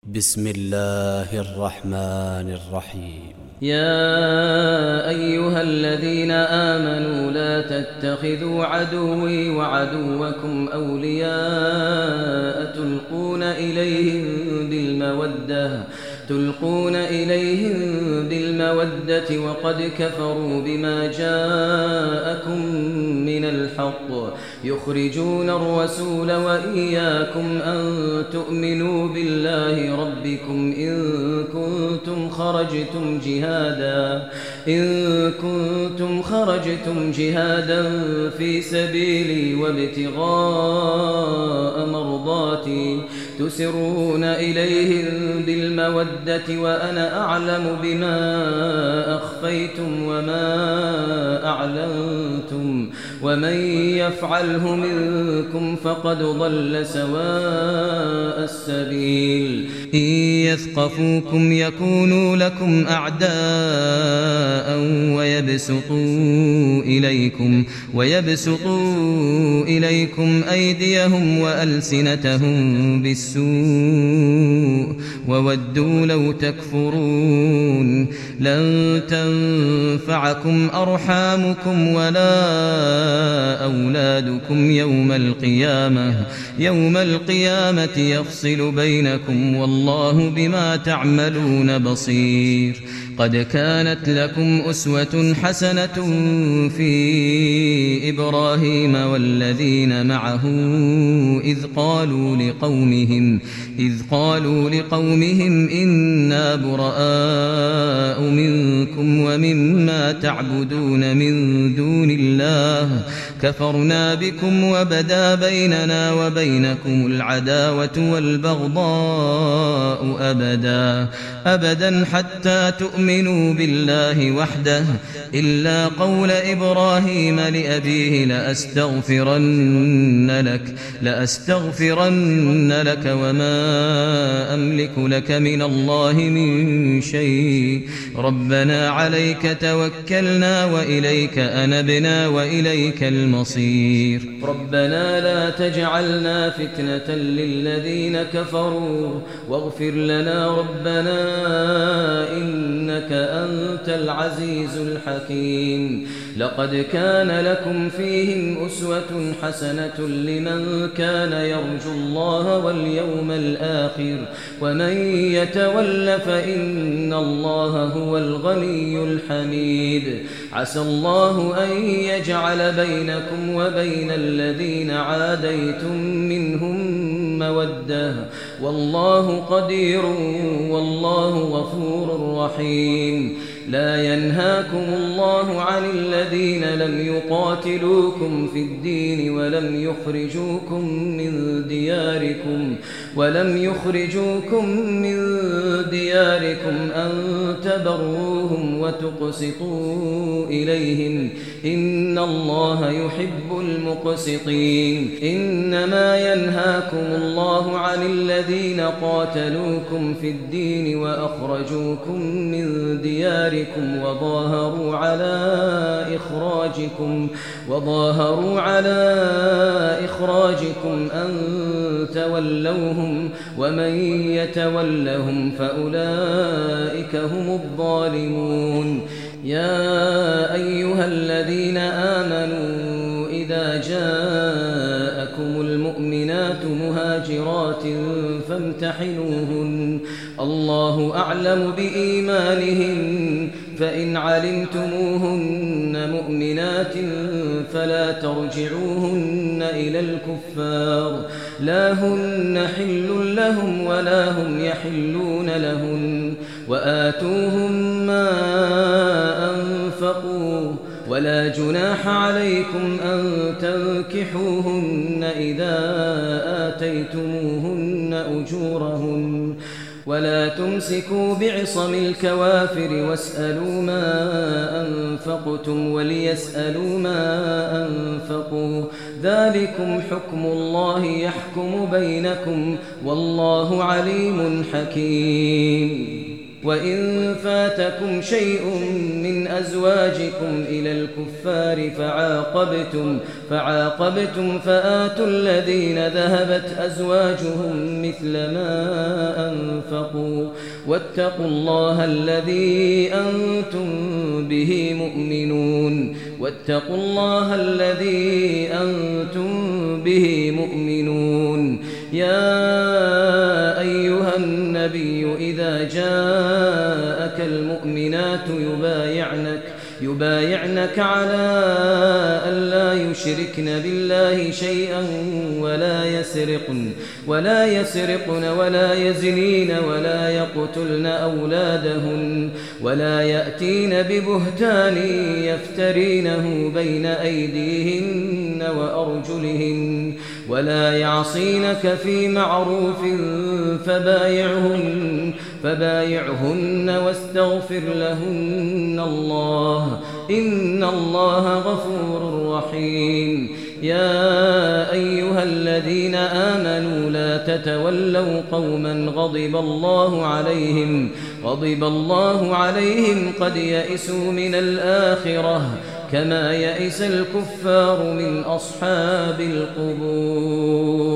بسم الله الرحمن الرحيم. يا أيها الذين آمنوا لا تتخذوا عدوي وعدوكم أولياء تلقون إليهم بالمودة وقد كفروا بما جاءكم من الحق يخرجون الرسول وإياكم أن تؤمنوا بالله ربكم إن كنتم خرجتم جهادا في سبيلي وابتغاء مرضاتي تسرون إليهم بالمودة وأنا أعلم بما أخفيتم وما أعلنتم ومن يفعله منكم فقد ضل سواء السبيل. إن يثقفوكم يكونوا لكم أعداء ويبسطوا إليكم أيديهم وألسنتهم بالسوء وودوا لو تكفرون. لن تنفعكم أرحامكم ولا أولادكم يوم القيامة يفصل بينكم والله بما تعملون بصير. قد كانت لكم أسوة حسنة في إبراهيم والذين معه إذ قالوا لقومهم إنا براء منكم ومما تعبدون من دون الله كفرنا بكم وبدا بيننا وبينكم العداوة والبغضاء أبدا حتى تؤمنوا بالله وحده إلا قول إبراهيم لأبيه لأستغفرن لك وما أملك لك من الله من شيء ربنا عليك توكلنا وإليك أنبنا وإليك المصير. ربنا لا تجعلنا فتنة للذين كفروا واغفر لنا ربنا إنك أنت العزيز الحكيم. لقد كان لكم فيهم أسوة حسنة لمن كان يرجو الله واليوم الآخر ومن يتول فإن الله هو الغني الحميد. عسى الله أن يجعل بينكم وبين الذين عاديتم منهم مودة والله قدير والله غفور رحيم. لا ينهاكم الله عن الذين لم يقاتلوكم في الدين ولم يخرجوكم من دياركم أن تبروهم وتقسطوا إليهم إن الله يحب المقسطين. إنما ينهاكم الله عن الذين قاتلوكم في الدين وأخرجوكم من دياركم وظاهروا على إخراجكم أن تولوهم ومن يتولهم فأولئك هم الظالمون. يا أيها الذين آمنوا إذا جاءكم المؤمنات مهاجرات فامتحنوهن الله أعلم بإيمانهن فإن علمتموهن مؤمنات فلا ترجعوهن إلى الكفار لا هن حل لهم ولا هم يحلون لهن وآتوهم ما أنفقوا ولا جناح عليكم أن تنكحوهن إذا آتيتموهن أجورهن ولا تمسكوا بعصم الكوافر واسألوا ما أنفقتم وليسألوا ما أنفقوا ذلكم حكم الله يحكم بينكم والله عليم حكيم. وإن فاتكم شيء من أزواجكم إلى الكفار فعاقبتم فآتوا الذين ذهبت أزواجهم مثل ما أنفقوا واتقوا الله الذي أنتم به مؤمنون واتقوا الله الذي أنتم به مؤمنون. يا أيها النبي إذا جاءك المؤمنات يبايعنك على أن لا يشركن بالله شيئا ولا يسرقن ولا يزنين ولا يقتلن أولادهن ولا يأتين ببهتان يفترينه بين أيديهن وأرجلهن ولا يعصينك في معروف فبايعهن واستغفر لهن الله إن الله غفور رحيم. يا أيها الذين آمنوا لا تتولوا قوما غضب الله عليهم قد يئسوا من الآخرة كما يئس الكفار من أصحاب القبور.